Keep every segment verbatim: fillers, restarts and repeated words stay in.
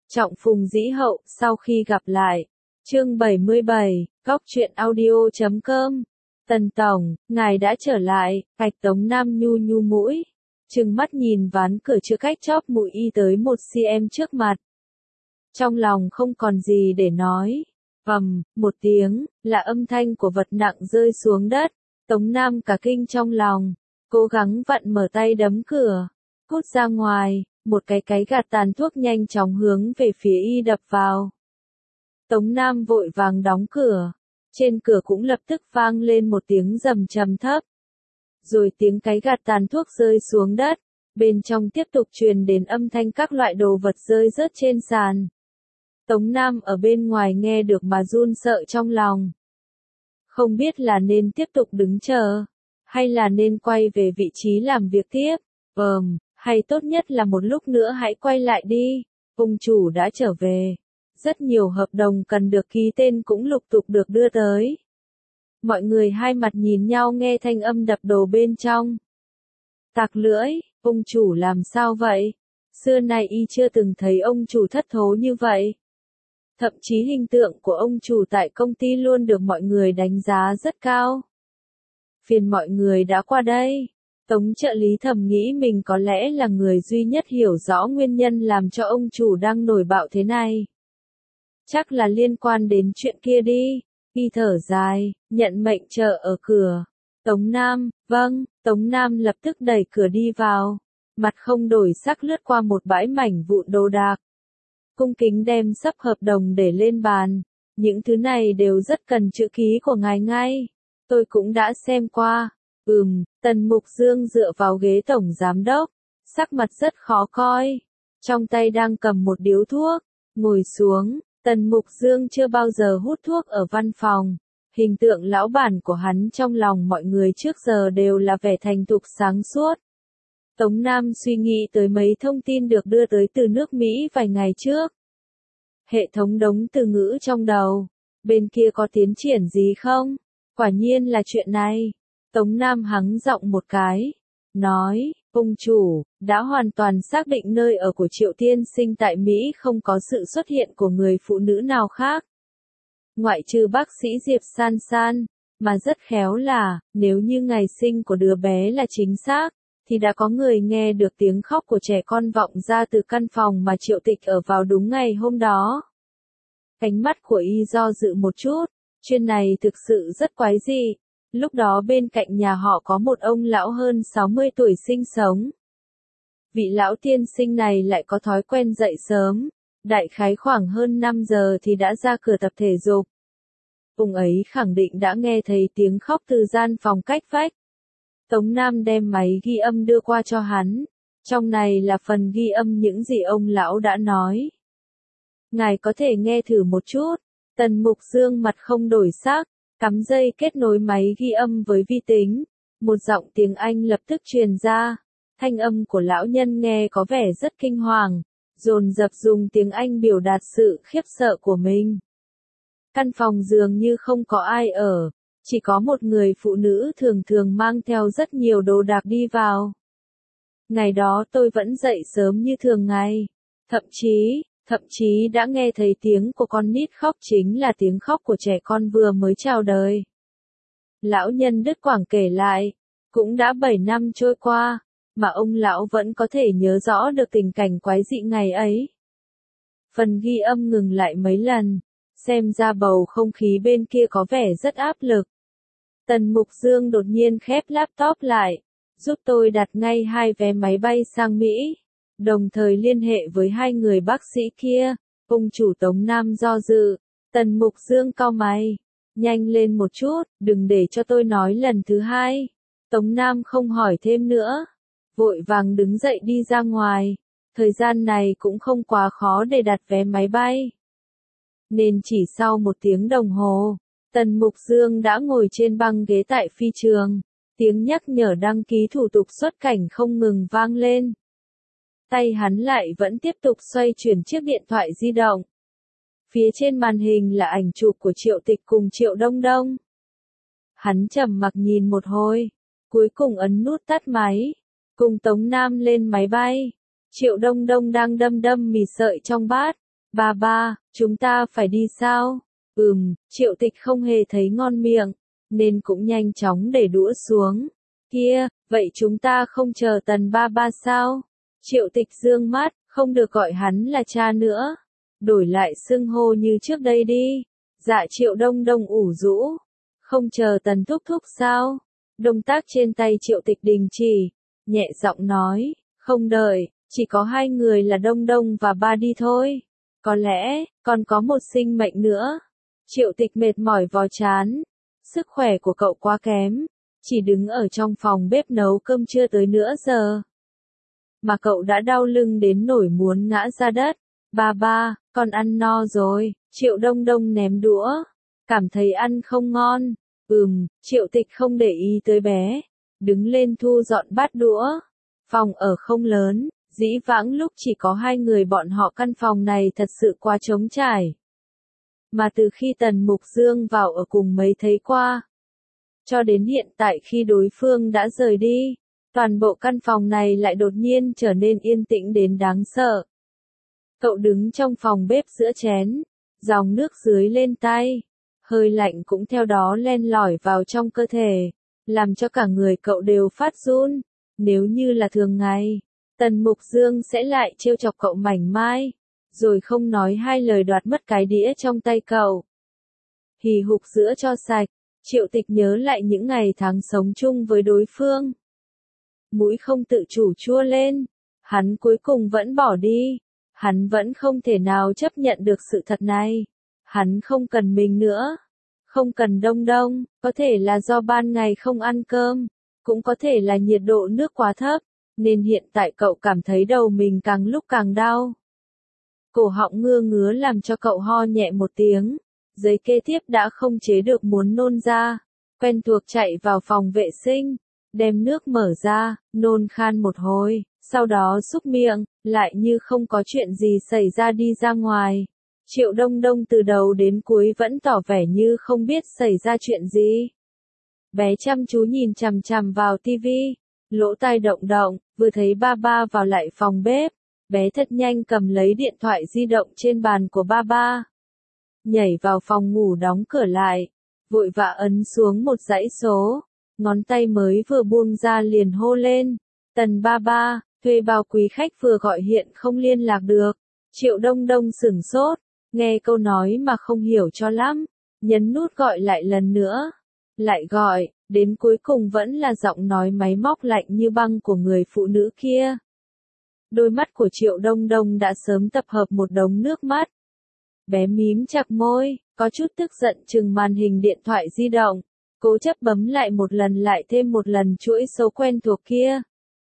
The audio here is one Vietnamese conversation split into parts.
Trọng phùng dĩ hậu, sau khi gặp lại. Chương bảy mươi bảy, góc truyện audio chấm com. Tần Tổng, ngài đã trở lại, Bạch Tống Nam nhu nhu mũi. Trừng mắt nhìn ván cửa chữa cách chóp mũi y tới một cm trước mặt. Trong lòng không còn gì để nói. Vầm, một tiếng, là âm thanh của vật nặng rơi xuống đất. Tống Nam cả kinh trong lòng, cố gắng vặn mở tay đấm cửa. Hút ra ngoài, một cái cái gạt tàn thuốc nhanh chóng hướng về phía y đập vào. Tống Nam vội vàng đóng cửa. Trên cửa cũng lập tức vang lên một tiếng rầm trầm thấp. Rồi tiếng cái gạt tàn thuốc rơi xuống đất. Bên trong tiếp tục truyền đến âm thanh các loại đồ vật rơi rớt trên sàn. Tống Nam ở bên ngoài nghe được mà run sợ trong lòng. Không biết là nên tiếp tục đứng chờ, hay là nên quay về vị trí làm việc tiếp. Ừm, hay tốt nhất là một lúc nữa hãy quay lại đi. Ông chủ đã trở về. Rất nhiều hợp đồng cần được ký tên cũng lục tục được đưa tới. Mọi người hai mặt nhìn nhau nghe thanh âm đập đồ bên trong. Tạc lưỡi, ông chủ làm sao vậy? Xưa nay y chưa từng thấy ông chủ thất thố như vậy. Thậm chí hình tượng của ông chủ tại công ty luôn được mọi người đánh giá rất cao. Phiền mọi người đã qua đây. Tống trợ lý thầm nghĩ mình có lẽ là người duy nhất hiểu rõ nguyên nhân làm cho ông chủ đang nổi bạo thế này. Chắc là liên quan đến chuyện kia đi. Y thở dài, nhận mệnh chờ ở cửa. Tống Nam, vâng, Tống Nam lập tức đẩy cửa đi vào. Mặt không đổi sắc lướt qua một bãi mảnh vụn đồ đạc. Cung kính đem sắp hợp đồng để lên bàn. Những thứ này đều rất cần chữ ký của ngài ngay. Tôi cũng đã xem qua. Ừm, Tần Mục Dương dựa vào ghế tổng giám đốc. Sắc mặt rất khó coi. Trong tay đang cầm một điếu thuốc. Ngồi xuống. Tần Mục Dương chưa bao giờ hút thuốc ở văn phòng. Hình tượng lão bản của hắn trong lòng mọi người trước giờ đều là vẻ thành thục sáng suốt. Tống Nam suy nghĩ tới mấy thông tin được đưa tới từ nước Mỹ vài ngày trước. Hệ thống đống từ ngữ trong đầu. Bên kia có tiến triển gì không? Quả nhiên là chuyện này. Tống Nam hắng giọng một cái. Nói, ông chủ, đã hoàn toàn xác định nơi ở của Triệu Tiên Sinh tại Mỹ không có sự xuất hiện của người phụ nữ nào khác. Ngoại trừ bác sĩ Diệp San San, mà rất khéo là, nếu như ngày sinh của đứa bé là chính xác, thì đã có người nghe được tiếng khóc của trẻ con vọng ra từ căn phòng mà Triệu Tịch ở vào đúng ngày hôm đó. Ánh mắt của y do dự một chút, chuyện này thực sự rất quái dị. Lúc đó bên cạnh nhà họ có một ông lão hơn sáu mươi tuổi sinh sống. Vị lão tiên sinh này lại có thói quen dậy sớm, đại khái khoảng hơn năm giờ thì đã ra cửa tập thể dục. Ông ấy khẳng định đã nghe thấy tiếng khóc từ gian phòng cách vách. Tống Nam đem máy ghi âm đưa qua cho hắn. Trong này là phần ghi âm những gì ông lão đã nói. Ngài có thể nghe thử một chút. Tần Mục Dương mặt không đổi sắc, cắm dây kết nối máy ghi âm với vi tính. Một giọng tiếng Anh lập tức truyền ra. Thanh âm của lão nhân nghe có vẻ rất kinh hoàng, dồn dập dùng tiếng Anh biểu đạt sự khiếp sợ của mình. Căn phòng dường như không có ai ở, chỉ có một người phụ nữ thường thường mang theo rất nhiều đồ đạc đi vào. Ngày đó tôi vẫn dậy sớm như thường ngày, thậm chí, thậm chí đã nghe thấy tiếng của con nít khóc, chính là tiếng khóc của trẻ con vừa mới chào đời. Lão nhân đứt quãng kể lại, cũng đã bảy năm trôi qua, mà ông lão vẫn có thể nhớ rõ được tình cảnh quái dị ngày ấy. Phần ghi âm ngừng lại mấy lần, xem ra bầu không khí bên kia có vẻ rất áp lực. Tần Mục Dương đột nhiên khép laptop lại, giúp tôi đặt ngay hai vé máy bay sang Mỹ, đồng thời liên hệ với hai người bác sĩ kia. Ông chủ Tống Nam do dự, Tần Mục Dương cau mày, nhanh lên một chút, đừng để cho tôi nói lần thứ hai. Tống Nam không hỏi thêm nữa, vội vàng đứng dậy đi ra ngoài. Thời gian này cũng không quá khó để đặt vé máy bay. Nên chỉ sau một tiếng đồng hồ, Tần Mục Dương đã ngồi trên băng ghế tại phi trường. Tiếng nhắc nhở đăng ký thủ tục xuất cảnh không ngừng vang lên. Tay hắn lại vẫn tiếp tục xoay chuyển chiếc điện thoại di động. Phía trên màn hình là ảnh chụp của Triệu Tịch cùng Triệu Đông Đông. Hắn trầm mặc nhìn một hồi, cuối cùng ấn nút tắt máy, cùng Tống Nam lên máy bay. Triệu Đông Đông đang đâm đâm mì sợi trong bát, Ba ba, chúng ta phải đi sao? Ừm, Triệu Tịch không hề thấy ngon miệng, nên cũng nhanh chóng để đũa xuống. Kia, vậy chúng ta không chờ Tần ba ba sao? Triệu Tịch dương mắt, không được gọi hắn là cha nữa. Đổi lại xưng hô như trước đây đi. Dạ Triệu Đông Đông ủ rũ. Không chờ Tần thúc thúc sao? Động tác trên tay Triệu Tịch đình chỉ, nhẹ giọng nói, không đợi, chỉ có hai người là Đông Đông và ba đi thôi. Có lẽ, còn có một sinh mệnh nữa. Triệu Tịch mệt mỏi vò chán. Sức khỏe của cậu quá kém. Chỉ đứng ở trong phòng bếp nấu cơm chưa tới nửa giờ. Mà cậu đã đau lưng đến nổi muốn ngã ra đất. Ba ba, con ăn no rồi. Triệu Đông Đông ném đũa. Cảm thấy ăn không ngon. Ừm, Triệu Tịch không để ý tới bé. Đứng lên thu dọn bát đũa. Phòng ở không lớn. Dĩ vãng lúc chỉ có hai người bọn họ căn phòng này thật sự quá trống trải. Mà từ khi Tần Mục Dương vào ở cùng mấy thấy qua, cho đến hiện tại khi đối phương đã rời đi, toàn bộ căn phòng này lại đột nhiên trở nên yên tĩnh đến đáng sợ. Cậu đứng trong phòng bếp giữa chén, dòng nước dưới lên tay, hơi lạnh cũng theo đó len lỏi vào trong cơ thể, làm cho cả người cậu đều phát run. Nếu như là thường ngày, Tần Mục Dương sẽ lại trêu chọc cậu mảnh mai, rồi không nói hai lời đoạt mất cái đĩa trong tay cậu. Hì hục sữa cho sạch, Triệu Tịch nhớ lại những ngày tháng sống chung với đối phương. Mũi không tự chủ chua lên, hắn cuối cùng vẫn bỏ đi, hắn vẫn không thể nào chấp nhận được sự thật này. Hắn không cần mình nữa, không cần Đông Đông, có thể là do ban ngày không ăn cơm, cũng có thể là nhiệt độ nước quá thấp, nên hiện tại cậu cảm thấy đầu mình càng lúc càng đau. Cổ họng ngưa ngứa làm cho cậu ho nhẹ một tiếng, giấy kế tiếp đã không chế được muốn nôn ra, quen thuộc chạy vào phòng vệ sinh, đem nước mở ra, nôn khan một hồi, sau đó súc miệng, lại như không có chuyện gì xảy ra đi ra ngoài. Triệu Đông Đông từ đầu đến cuối vẫn tỏ vẻ như không biết xảy ra chuyện gì. Bé chăm chú nhìn chằm chằm vào tivi, lỗ tai động động, vừa thấy ba ba vào lại phòng bếp, bé thật nhanh cầm lấy điện thoại di động trên bàn của ba ba. Nhảy vào phòng ngủ đóng cửa lại, vội vã ấn xuống một dãy số, ngón tay mới vừa buông ra liền hô lên, Tần ba ba, thuê bao quý khách vừa gọi hiện không liên lạc được. Triệu Đông Đông sửng sốt, nghe câu nói mà không hiểu cho lắm, nhấn nút gọi lại lần nữa, lại gọi, đến cuối cùng vẫn là giọng nói máy móc lạnh như băng của người phụ nữ kia. Đôi mắt của Triệu Đông Đông đã sớm tập hợp một đống nước mắt. Bé mím chặt môi, có chút tức giận chừng màn hình điện thoại di động, cố chấp bấm lại một lần lại thêm một lần chuỗi số quen thuộc kia.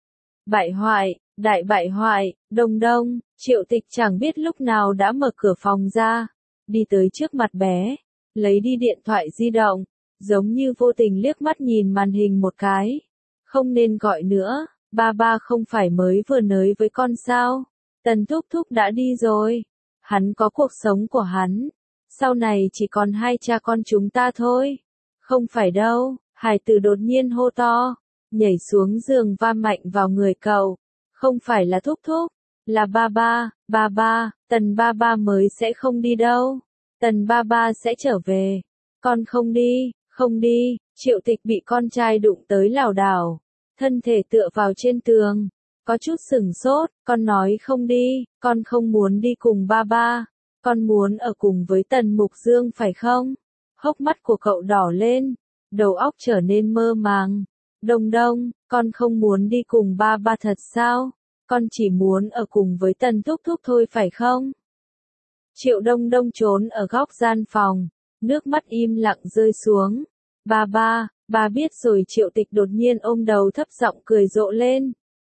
Bại hoại, đại bại hoại, Đông Đông, Triệu Tịch chẳng biết lúc nào đã mở cửa phòng ra, đi tới trước mặt bé, lấy đi điện thoại di động, giống như vô tình liếc mắt nhìn màn hình một cái. Không nên gọi nữa, ba ba không phải mới vừa nới với con sao? Tần thúc thúc đã đi rồi. Hắn có cuộc sống của hắn. Sau này chỉ còn hai cha con chúng ta thôi. Không phải đâu, hải tử đột nhiên hô to, nhảy xuống giường va mạnh vào người cậu. Không phải là thúc thúc, là ba ba, ba ba, Tần ba ba mới sẽ không đi đâu. Tần ba ba sẽ trở về. Con không đi, không đi. Triệu Tịch bị con trai đụng tới lảo đảo, thân thể tựa vào trên tường, có chút sửng sốt, con nói không đi, con không muốn đi cùng ba ba, con muốn ở cùng với Tần Mục Dương phải không? Hốc mắt của cậu đỏ lên, đầu óc trở nên mơ màng. Đông Đông, con không muốn đi cùng ba ba thật sao? Con chỉ muốn ở cùng với Tần thúc thúc thôi phải không? Triệu Đông Đông trốn ở góc gian phòng, nước mắt im lặng rơi xuống. Ba ba, ba biết rồi. Triệu Tịch đột nhiên ôm đầu thấp giọng cười rộ lên.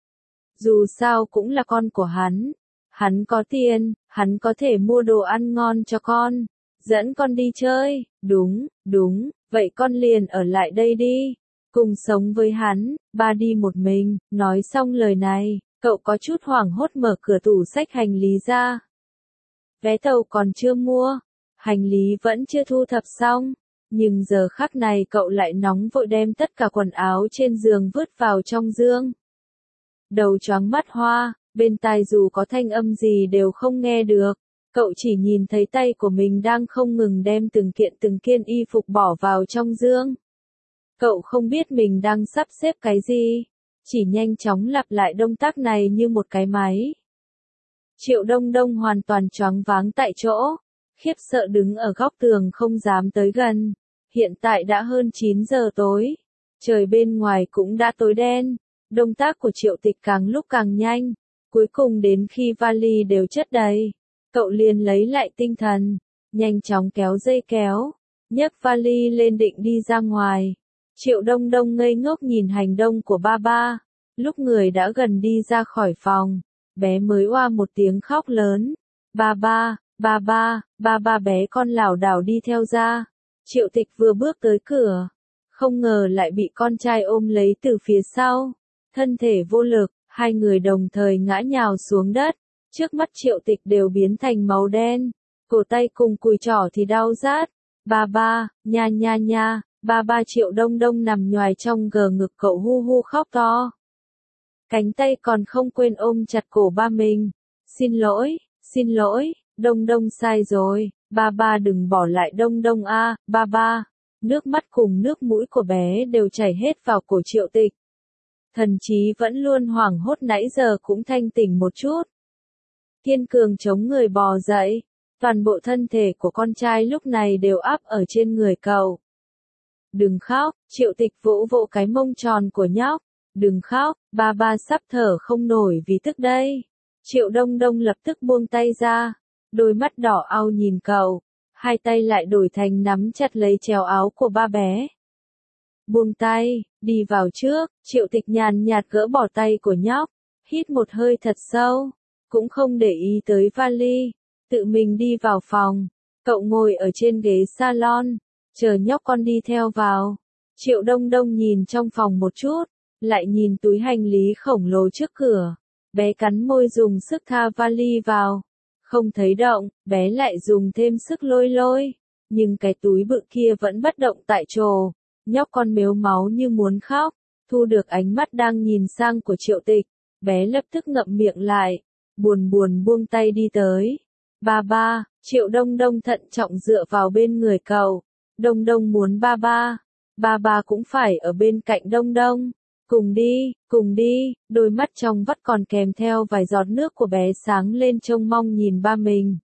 Dù sao cũng là con của hắn. Hắn có tiền, hắn có thể mua đồ ăn ngon cho con. Dẫn con đi chơi, đúng, đúng, vậy con liền ở lại đây đi. Cùng sống với hắn, ba đi một mình. Nói xong lời này, cậu có chút hoảng hốt mở cửa tủ xách hành lý ra. Vé tàu còn chưa mua, hành lý vẫn chưa thu thập xong. Nhưng giờ khắc này cậu lại nóng vội đem tất cả quần áo trên giường vứt vào trong giường. Đầu choáng mắt hoa, bên tai dù có thanh âm gì đều không nghe được. Cậu chỉ nhìn thấy tay của mình đang không ngừng đem từng kiện từng kiện y phục bỏ vào trong dương. Cậu không biết mình đang sắp xếp cái gì, chỉ nhanh chóng lặp lại động tác này như một cái máy. Triệu Đông Đông hoàn toàn choáng váng tại chỗ, khiếp sợ đứng ở góc tường không dám tới gần. Hiện tại đã hơn chín giờ tối, trời bên ngoài cũng đã tối đen, động tác của Triệu Tịch càng lúc càng nhanh, cuối cùng đến khi vali đều chất đầy, cậu liền lấy lại tinh thần, nhanh chóng kéo dây kéo, nhấc vali lên định đi ra ngoài. Triệu Đông Đông ngây ngốc nhìn hành động của ba ba, lúc người đã gần đi ra khỏi phòng, bé mới oa một tiếng khóc lớn, ba ba, ba ba, ba ba bé con lảo đảo đi theo ra. Triệu Tịch vừa bước tới cửa, không ngờ lại bị con trai ôm lấy từ phía sau, thân thể vô lực, hai người đồng thời ngã nhào xuống đất, trước mắt Triệu Tịch đều biến thành màu đen, cổ tay cùng cùi trỏ thì đau rát, ba ba, nha nha nha, ba ba. Triệu Đông Đông nằm nhoài trong gờ ngực cậu hu hu khóc to. Cánh tay còn không quên ôm chặt cổ ba mình, xin lỗi, xin lỗi, Đông Đông sai rồi, ba ba đừng bỏ lại Đông Đông a, ba ba. Nước mắt cùng nước mũi của bé đều chảy hết vào cổ Triệu Tịch. Thần trí vẫn luôn hoảng hốt nãy giờ cũng thanh tỉnh một chút. Kiên cường chống người bò dậy, toàn bộ thân thể của con trai lúc này đều áp ở trên người cậu. Đừng khóc, Triệu Tịch vỗ vỗ cái mông tròn của nhóc. Đừng khóc, ba ba sắp thở không nổi vì tức đây. Triệu Đông Đông lập tức buông tay ra, đôi mắt đỏ au nhìn cậu, hai tay lại đổi thành nắm chặt lấy chéo áo của ba bé. Buông tay, đi vào trước. Triệu Tịch nhàn nhạt gỡ bỏ tay của nhóc, hít một hơi thật sâu, cũng không để ý tới vali, tự mình đi vào phòng. Cậu ngồi ở trên ghế salon, chờ nhóc con đi theo vào. Triệu Đông Đông nhìn trong phòng một chút, lại nhìn túi hành lý khổng lồ trước cửa, bé cắn môi dùng sức tha vali vào, không thấy động, bé lại dùng thêm sức lôi lôi, nhưng cái túi bự kia vẫn bất động tại chỗ, nhóc con mếu máu như muốn khóc, thu được ánh mắt đang nhìn sang của Triệu Tịch, bé lập tức ngậm miệng lại, buồn buồn buông tay đi tới. Ba ba. Triệu Đông Đông thận trọng dựa vào bên người cậu, Đông Đông muốn ba ba, ba ba cũng phải ở bên cạnh Đông Đông. Cùng đi, cùng đi, đôi mắt trong vắt còn kèm theo vài giọt nước của bé sáng lên trông mong nhìn ba mình.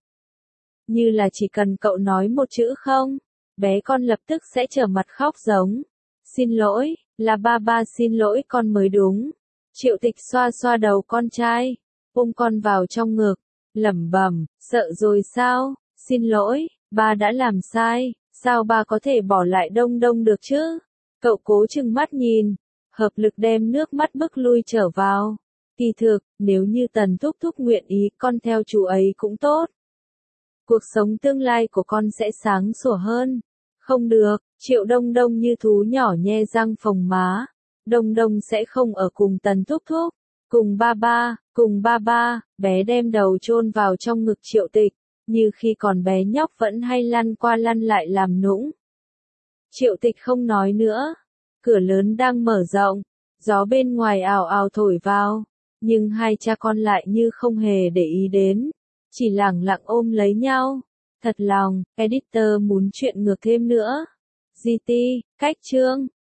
Như là chỉ cần cậu nói một chữ không, bé con lập tức sẽ trở mặt khóc giống. Xin lỗi, là ba ba xin lỗi con mới đúng. Triệu Tịch xoa xoa đầu con trai, ôm con vào trong ngực, lẩm bẩm, sợ rồi sao, xin lỗi, ba đã làm sai, sao ba có thể bỏ lại Đông Đông được chứ? Cậu cố trừng mắt nhìn, hợp lực đem nước mắt bức lui trở vào. Kỳ thực, nếu như Tần Thúc Thúc nguyện ý con theo chú ấy cũng tốt. Cuộc sống tương lai của con sẽ sáng sủa hơn. Không được, Triệu Đông Đông như thú nhỏ nhe răng phồng má. Đông Đông sẽ không ở cùng Tần Thúc Thúc. Cùng ba ba, cùng ba ba, bé đem đầu chôn vào trong ngực Triệu Tịch, như khi còn bé nhóc vẫn hay lăn qua lăn lại làm nũng. Triệu Tịch không nói nữa. Cửa lớn đang mở rộng, gió bên ngoài ào ào thổi vào, nhưng hai cha con lại như không hề để ý đến, chỉ lẳng lặng ôm lấy nhau. Thật lòng, editor muốn chuyện ngược thêm nữa. giê tê, cách chương.